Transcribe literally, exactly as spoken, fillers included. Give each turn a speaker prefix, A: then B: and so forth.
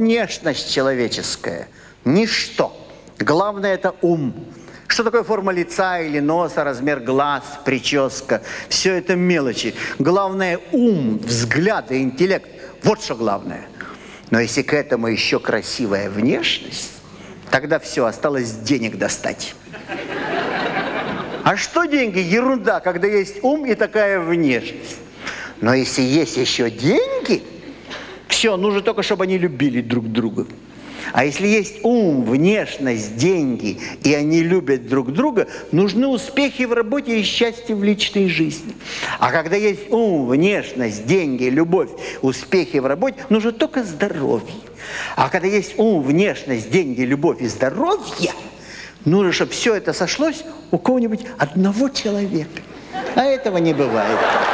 A: внешность человеческая – ничто. Главное – это ум. Что такое форма лица или носа, размер глаз, прическа? Все это мелочи. Главное – ум, взгляд и интеллект. Вот что главное. Но если к этому еще красивая внешность, тогда все, осталось денег достать. А что деньги? Ерунда, когда есть ум и такая внешность. Но если есть еще деньги, все, нужно только, чтобы они любили друг друга. А если есть ум, внешность, деньги, и они любят друг друга, нужны успехи в работе и счастье в личной жизни. А когда есть ум, внешность, деньги, любовь, успехи в работе, нужно только здоровье. А когда есть ум, внешность, деньги, любовь и здоровье, нужно, чтобы все это сошлось у кого-нибудь одного человека. А этого не бывает.